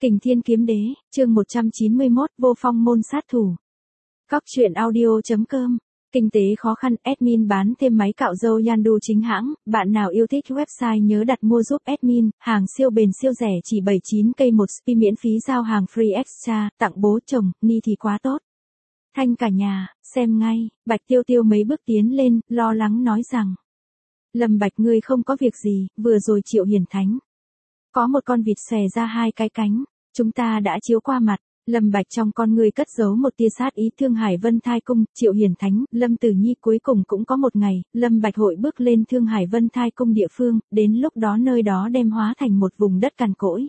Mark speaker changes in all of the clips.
Speaker 1: Kình Thiên Kiếm Đế, chương 191, Vô Phong Môn Sát Thủ. Các truyện audio.com. Kinh tế khó khăn, admin bán thêm máy cạo râu Yandu chính hãng, bạn nào yêu thích website nhớ đặt mua giúp admin, hàng siêu bền siêu rẻ chỉ 79k một spi miễn phí giao hàng free extra, tặng bố chồng, ni thì quá tốt. Thanh cả nhà, xem ngay, Bạch Tiêu Tiêu mấy bước tiến lên, lo lắng nói rằng. Lâm Bạch ngươi không có việc gì, vừa rồi Triệu Hiển Thánh. Có một con vịt xòe ra hai cái cánh, chúng ta đã chiếu qua mặt. Lâm Bạch trong con người cất giấu một tia sát ý. Thương Hải Vân Thai Cung, Triệu Hiển Thánh, Lâm Tử Nhi cuối cùng cũng có một ngày, Lâm Bạch hội bước lên Thương Hải Vân Thai Cung địa phương, đến lúc đó nơi đó đem hóa thành một vùng đất cằn cỗi.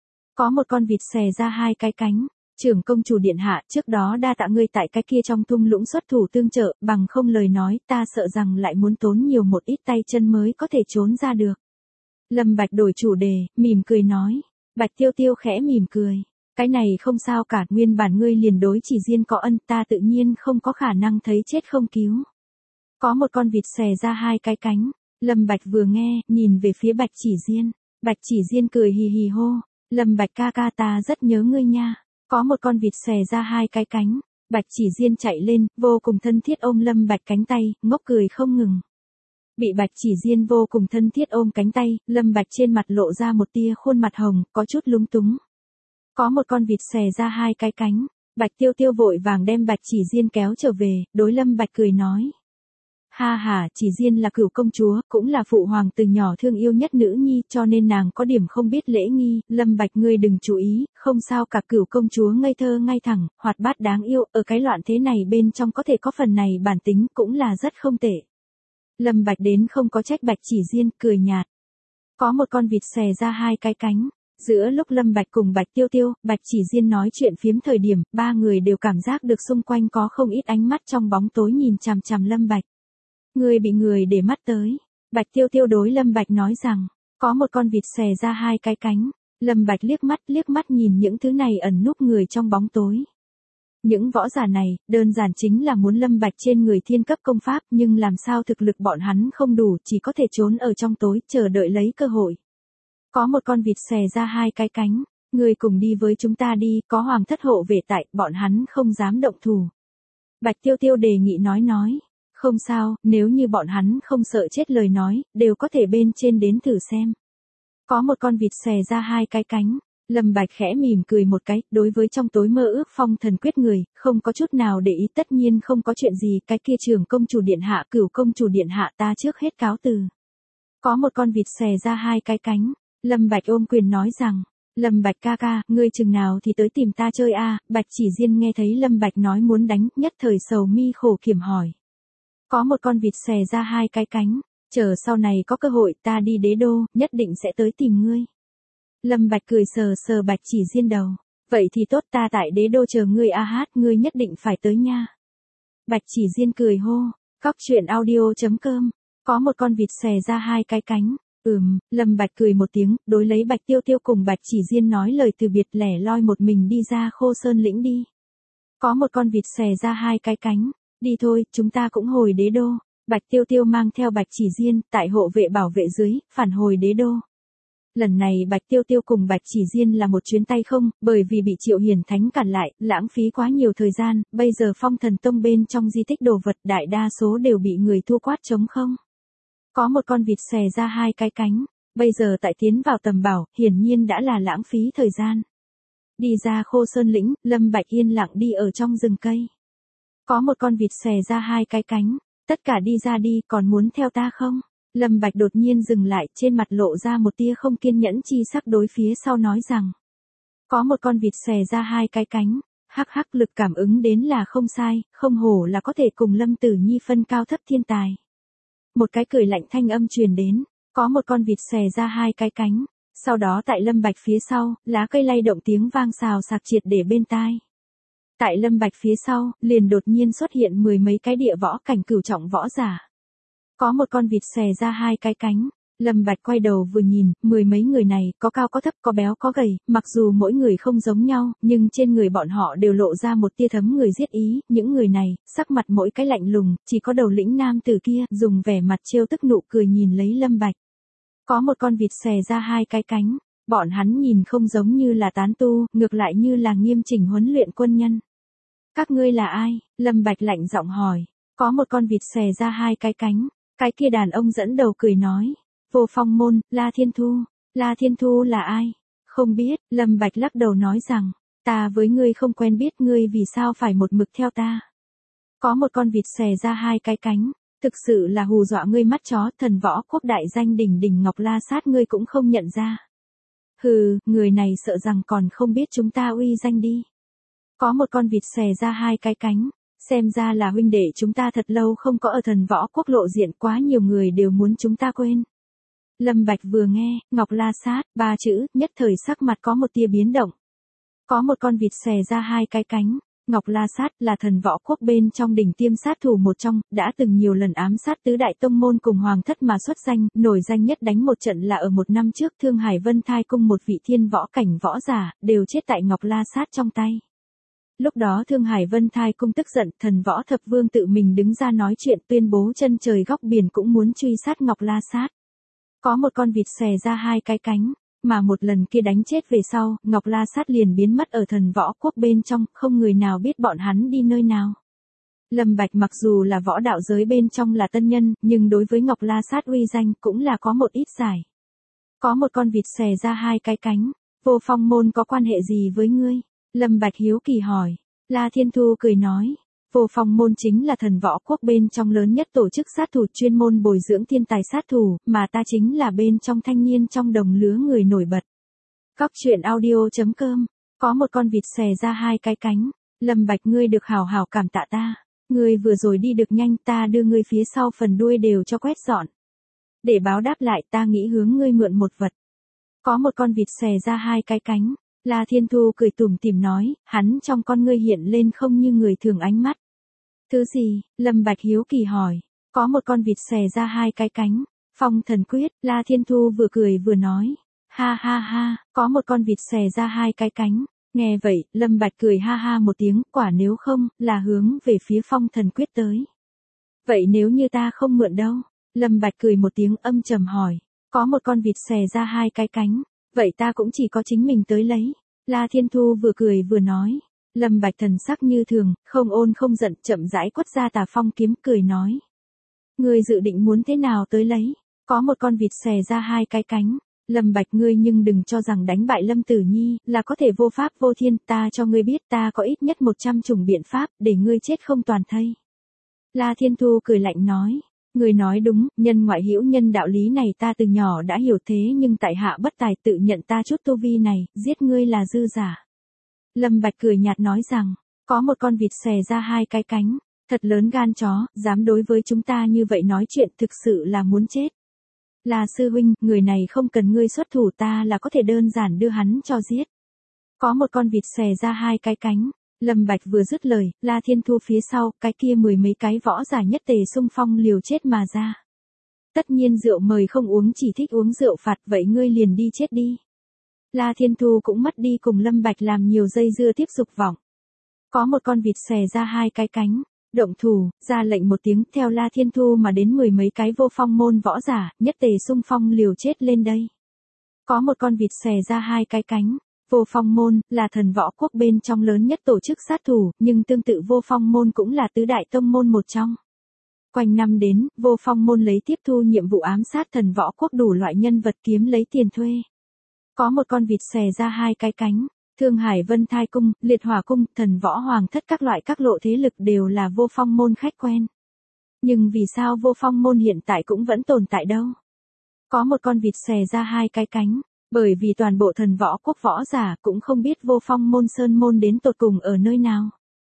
Speaker 1: Có một con vịt xòe ra hai cái cánh, trưởng công chủ điện hạ, trước đó đa tạ ngươi tại cái kia trong thung lũng xuất thủ tương trợ, bằng không lời nói ta sợ rằng lại muốn tốn nhiều một ít tay chân mới có thể trốn ra được. Lâm Bạch đổi chủ đề, mỉm cười nói. Bạch Tiêu Tiêu khẽ mỉm cười. Cái này không sao cả, nguyên bản ngươi liền đối Chỉ Diên có ân, ta tự nhiên không có khả năng thấy chết không cứu. Có một con vịt xòe ra hai cái cánh. Lâm Bạch vừa nghe, nhìn về phía Bạch Chỉ Diên. Bạch Chỉ Diên cười hì hì hô. Lâm Bạch ca ca ta rất nhớ ngươi nha. Có một con vịt xòe ra hai cái cánh. Bạch Chỉ Diên chạy lên, vô cùng thân thiết ôm Lâm Bạch cánh tay, ngốc cười không ngừng. Bị Bạch Chỉ Diên vô cùng thân thiết ôm cánh tay, Lâm Bạch trên mặt lộ ra một tia khuôn mặt hồng, có chút lúng túng. Có một con vịt xòe ra hai cái cánh, Bạch Tiêu Tiêu vội vàng đem Bạch Chỉ Diên kéo trở về, đối Lâm Bạch cười nói. Ha ha, Chỉ Diên là cửu công chúa, cũng là phụ hoàng từ nhỏ thương yêu nhất nữ nhi, cho nên nàng có điểm không biết lễ nghi, Lâm Bạch ngươi đừng chú ý, không sao cả, cửu công chúa ngây thơ ngay thẳng, hoạt bát đáng yêu, ở cái loạn thế này bên trong có thể có phần này bản tính cũng là rất không tệ. Lâm Bạch đến không có trách Bạch Chỉ Diên, cười nhạt. Có một con vịt xòe ra hai cái cánh. Giữa lúc Lâm Bạch cùng Bạch Tiêu Tiêu, Bạch Chỉ Diên nói chuyện phiếm thời điểm, ba người đều cảm giác được xung quanh có không ít ánh mắt trong bóng tối nhìn chằm chằm Lâm Bạch. Người bị người để mắt tới. Bạch Tiêu Tiêu đối Lâm Bạch nói rằng, có một con vịt xòe ra hai cái cánh. Lâm Bạch liếc mắt nhìn những thứ này ẩn núp người trong bóng tối. Những võ giả này, đơn giản chính là muốn Lâm Bạch trên người thiên cấp công pháp, nhưng làm sao thực lực bọn hắn không đủ, chỉ có thể trốn ở trong tối, chờ đợi lấy cơ hội. Có một con vịt xòe ra hai cái cánh, người cùng đi với chúng ta đi, có hoàng thất hộ vệ tại, bọn hắn không dám động thủ. Bạch Tiêu Tiêu đề nghị nói, không sao, nếu như bọn hắn không sợ chết lời nói, đều có thể bên trên đến thử xem. Có một con vịt xòe ra hai cái cánh. Lâm Bạch khẽ mỉm cười một cái, đối với trong tối mơ ước phong thần quyết người, không có chút nào để ý, tất nhiên không có chuyện gì, cái kia trưởng công chủ điện hạ, cửu công chủ điện hạ, ta trước hết cáo từ. Có một con vịt xòe ra hai cái cánh, Lâm Bạch ôm quyền nói rằng, Lâm Bạch ca ca, ngươi chừng nào thì tới tìm ta chơi a? Bạch Chỉ Diên nghe thấy Lâm Bạch nói muốn đánh, nhất thời sầu mi khổ kiểm hỏi. Có một con vịt xòe ra hai cái cánh, chờ sau này có cơ hội ta đi đế đô, nhất định sẽ tới tìm ngươi. Lâm Bạch cười sờ Bạch Chỉ Diên đầu. Vậy thì tốt, ta tại đế đô chờ ngươi a hát, ngươi nhất định phải tới nha. Bạch Chỉ Diên cười hô. Các truyện audio.com. Có một con vịt xòe ra hai cái cánh. Lâm Bạch cười một tiếng, đối lấy Bạch Tiêu Tiêu cùng Bạch Chỉ Diên nói lời từ biệt, lẻ loi một mình đi ra Khô Sơn lĩnh đi. Có một con vịt xòe ra hai cái cánh. Đi thôi, chúng ta cũng hồi đế đô. Bạch Tiêu Tiêu mang theo Bạch Chỉ Diên, tại hộ vệ bảo vệ dưới, phản hồi đế đô. Lần này Bạch Tiêu Tiêu cùng Bạch Chỉ Diên là một chuyến tay không, bởi vì bị Triệu Hiển Thánh cản lại, lãng phí quá nhiều thời gian, bây giờ Phong Thần Tông bên trong di tích đồ vật đại đa số đều bị người thu quát trống không. Có một con vịt xòe ra hai cái cánh, bây giờ tại tiến vào tầm bảo, hiển nhiên đã là lãng phí thời gian. Đi ra Khô Sơn lĩnh, Lâm Bạch yên lặng đi ở trong rừng cây. Có một con vịt xòe ra hai cái cánh, tất cả đi ra đi, còn muốn theo ta không? Lâm Bạch đột nhiên dừng lại, trên mặt lộ ra một tia không kiên nhẫn chi sắc đối phía sau nói rằng. Có một con vịt xòe ra hai cái cánh, hắc lực cảm ứng đến là không sai, không hổ là có thể cùng Lâm Tử Nhi phân cao thấp thiên tài. Một cái cười lạnh thanh âm truyền đến, có một con vịt xòe ra hai cái cánh, sau đó tại Lâm Bạch phía sau, lá cây lay động tiếng vang xào xạc triệt để bên tai. Tại Lâm Bạch phía sau, liền đột nhiên xuất hiện mười mấy cái địa võ cảnh cửu trọng võ giả. Có một con vịt xòe ra hai cái cánh, Lâm Bạch quay đầu vừa nhìn, mười mấy người này, có cao có thấp, có béo có gầy, mặc dù mỗi người không giống nhau, nhưng trên người bọn họ đều lộ ra một tia thấm người giết ý, những người này, sắc mặt mỗi cái lạnh lùng, chỉ có đầu lĩnh nam tử kia, dùng vẻ mặt trêu tức nụ cười nhìn lấy Lâm Bạch. Có một con vịt xòe ra hai cái cánh, Bọn hắn nhìn không giống như là tán tu, ngược lại như là nghiêm chỉnh huấn luyện quân nhân. Các ngươi là ai? Lâm Bạch lạnh giọng hỏi. Có một con vịt xòe ra hai cái cánh. Cái kia đàn ông dẫn đầu cười nói. Vô Phong môn, La Thiên Thu. La Thiên Thu là ai? Không biết, Lâm Bạch lắc đầu nói rằng. Ta với ngươi không quen biết, ngươi vì sao phải một mực theo ta. Có một con vịt xòe ra hai cái cánh. Thực sự là hù dọa ngươi mắt chó, thần võ quốc đại danh đỉnh đỉnh Ngọc La Sát ngươi cũng không nhận ra. Hừ, người này sợ rằng còn không biết chúng ta uy danh đi. Có một con vịt xòe ra hai cái cánh, xem ra là huynh đệ chúng ta thật lâu không có ở thần võ quốc lộ diện, quá nhiều người đều muốn chúng ta quên. Lâm Bạch vừa nghe, Ngọc La Sát, ba chữ, nhất thời sắc mặt có một tia biến động. Có một con vịt xòe ra hai cái cánh, Ngọc La Sát là thần võ quốc bên trong đỉnh tiêm sát thủ một trong, đã từng nhiều lần ám sát tứ đại tông môn cùng hoàng thất mà xuất danh, nổi danh nhất đánh một trận là ở một năm trước Thương Hải Vân Thai cung một vị thiên võ cảnh võ giả, đều chết tại Ngọc La Sát trong tay. Lúc đó Thương Hải Vân Thai cung tức giận, thần võ thập vương tự mình đứng ra nói chuyện, tuyên bố chân trời góc biển cũng muốn truy sát Ngọc La Sát. Có một con vịt xòe ra hai cái cánh, mà một lần kia đánh chết về sau, Ngọc La Sát liền biến mất ở thần võ quốc bên trong, không người nào biết bọn hắn đi nơi nào. Lâm Bạch mặc dù là võ đạo giới bên trong là tân nhân, nhưng đối với Ngọc La Sát uy danh cũng là có một ít giải. Có một con vịt xòe ra hai cái cánh, Vô Phong môn có quan hệ gì với ngươi? Lâm Bạch hiếu kỳ hỏi. La Thiên Thu cười nói. Vô Phong môn chính là thần võ quốc bên trong lớn nhất tổ chức sát thủ chuyên môn bồi dưỡng thiên tài sát thủ, mà ta chính là bên trong thanh niên trong đồng lứa người nổi bật. Các chuyện audio.com. Có một con vịt xòe ra hai cái cánh. Lâm Bạch ngươi được hảo hảo cảm tạ ta. Ngươi vừa rồi đi được nhanh, ta đưa ngươi phía sau phần đuôi đều cho quét dọn. Để báo đáp lại, ta nghĩ hướng ngươi mượn một vật. Có một con vịt xòe ra hai cái cánh. La Thiên Thu cười tủm tỉm nói, hắn trong con ngươi hiện lên không như người thường ánh mắt. Thứ gì? Lâm Bạch hiếu kỳ hỏi. Có một con vịt xòe ra hai cái cánh. Phong thần quyết, La Thiên Thu vừa cười vừa nói. Ha ha ha, có một con vịt xòe ra hai cái cánh. Nghe vậy, Lâm Bạch cười ha ha một tiếng, quả nếu không, là hướng về phía phong thần quyết tới. Vậy nếu như ta không mượn đâu? Lâm Bạch cười một tiếng âm trầm hỏi. Có một con vịt xòe ra hai cái cánh. Vậy ta cũng chỉ có chính mình tới lấy. La Thiên Thu vừa cười vừa nói. Lâm Bạch thần sắc như thường, không ôn không giận, chậm rãi quất ra Tà Phong kiếm, cười nói. Ngươi dự định muốn thế nào tới lấy? Có một con vịt xòe ra hai cái cánh. Lâm Bạch ngươi nhưng đừng cho rằng đánh bại Lâm Tử Nhi là có thể vô pháp vô thiên, ta cho ngươi biết ta có ít nhất 100 chủng biện pháp để ngươi chết không toàn thây. La Thiên Thu cười lạnh nói. Người nói đúng, nhân ngoại hữu nhân đạo lý này ta từ nhỏ đã hiểu, thế nhưng tại hạ bất tài tự nhận ta chút tu vi này, giết ngươi là dư giả. Lâm Bạch cười nhạt nói rằng, có một con vịt xòe ra hai cái cánh, thật lớn gan chó, dám đối với chúng ta như vậy nói chuyện, thực sự là muốn chết. Là sư huynh, người này không cần ngươi xuất thủ, ta là có thể đơn giản đưa hắn cho giết. Có một con vịt xòe ra hai cái cánh. Lâm Bạch vừa dứt lời, La Thiên Thu phía sau, cái kia mười mấy cái võ giả nhất tề xung phong liều chết mà ra. Tất nhiên rượu mời không uống, chỉ thích uống rượu phạt, vậy ngươi liền đi chết đi. La Thiên Thu cũng mất đi cùng Lâm Bạch làm nhiều dây dưa tiếp dục vọng. Có một con vịt xòe ra hai cái cánh, động thủ, ra lệnh một tiếng, theo La Thiên Thu mà đến mười mấy cái Vô Phong môn võ giả, nhất tề xung phong liều chết lên đây. Có một con vịt xòe ra hai cái cánh. Vô Phong môn là thần võ quốc bên trong lớn nhất tổ chức sát thủ, nhưng tương tự Vô Phong môn cũng là tứ đại tông môn một trong. Quanh năm đến, Vô Phong môn lấy tiếp thu nhiệm vụ ám sát thần võ quốc đủ loại nhân vật kiếm lấy tiền thuê. Có một con vịt xòe ra hai cái cánh, Thương Hải Vân Thai cung, Liệt Hỏa cung, thần võ hoàng thất các loại các lộ thế lực đều là Vô Phong môn khách quen. Nhưng vì sao Vô Phong môn hiện tại cũng vẫn tồn tại đâu? Có một con vịt xòe ra hai cái cánh. Bởi vì toàn bộ thần võ quốc võ giả cũng không biết Vô Phong môn sơn môn đến tột cùng ở nơi nào.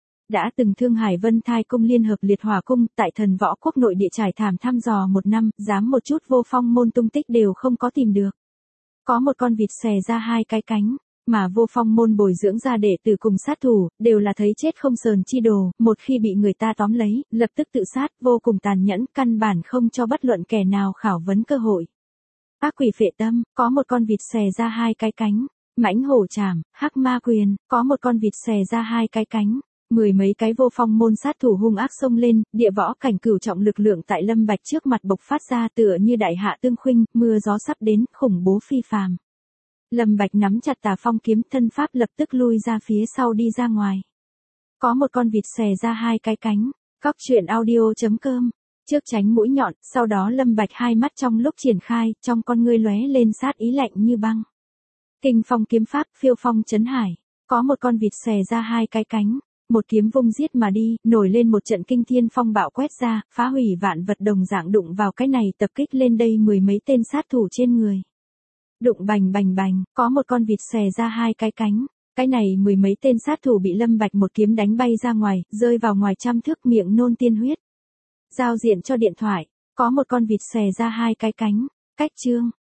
Speaker 1: Đã từng Thương Hải Vân Thai cung liên hợp Liệt Hỏa cung tại thần võ quốc nội địa trải thảm thăm dò một năm, dám một chút Vô Phong môn tung tích đều không có tìm được. Có một con vịt xòe ra hai cái cánh, mà Vô Phong môn bồi dưỡng ra đệ tử cùng sát thủ, đều là thấy chết không sờn chi đồ, một khi bị người ta tóm lấy, lập tức tự sát, vô cùng tàn nhẫn, căn bản không cho bất luận kẻ nào khảo vấn cơ hội. Ác quỷ phệ tâm, có một con vịt xòe ra hai cái cánh. Mãnh hổ trảm, hắc ma quyền, có một con vịt xòe ra hai cái cánh. Mười mấy cái Vô Phong môn sát thủ hung ác xông lên, địa võ cảnh cửu trọng lực lượng tại Lâm Bạch trước mặt bộc phát ra tựa như đại hạ tương khuynh, mưa gió sắp đến, khủng bố phi phàm. Lâm Bạch nắm chặt Tà Phong kiếm, thân pháp lập tức lui ra phía sau đi ra ngoài. Có một con vịt xòe ra hai cái cánh. Cóc truyện audio.com. Trước tránh mũi nhọn, sau đó Lâm Bạch hai mắt trong lúc triển khai, trong con ngươi lóe lên sát ý lạnh như băng. Kinh phong kiếm pháp, phiêu phong chấn hải. Có một con vịt xòe ra hai cái cánh, một kiếm vung giết mà đi, nổi lên một trận kinh thiên phong bạo quét ra, phá hủy vạn vật đồng dạng đụng vào cái này tập kích lên đây mười mấy tên sát thủ trên người. Đụng bành bành bành, có một con vịt xòe ra hai cái cánh. Cái này mười mấy tên sát thủ bị Lâm Bạch một kiếm đánh bay ra ngoài, rơi vào ngoài trăm thước, miệng nôn tiên huyết. Giao diện cho điện thoại, có một con vịt xòe ra hai cái cánh. Cách chương.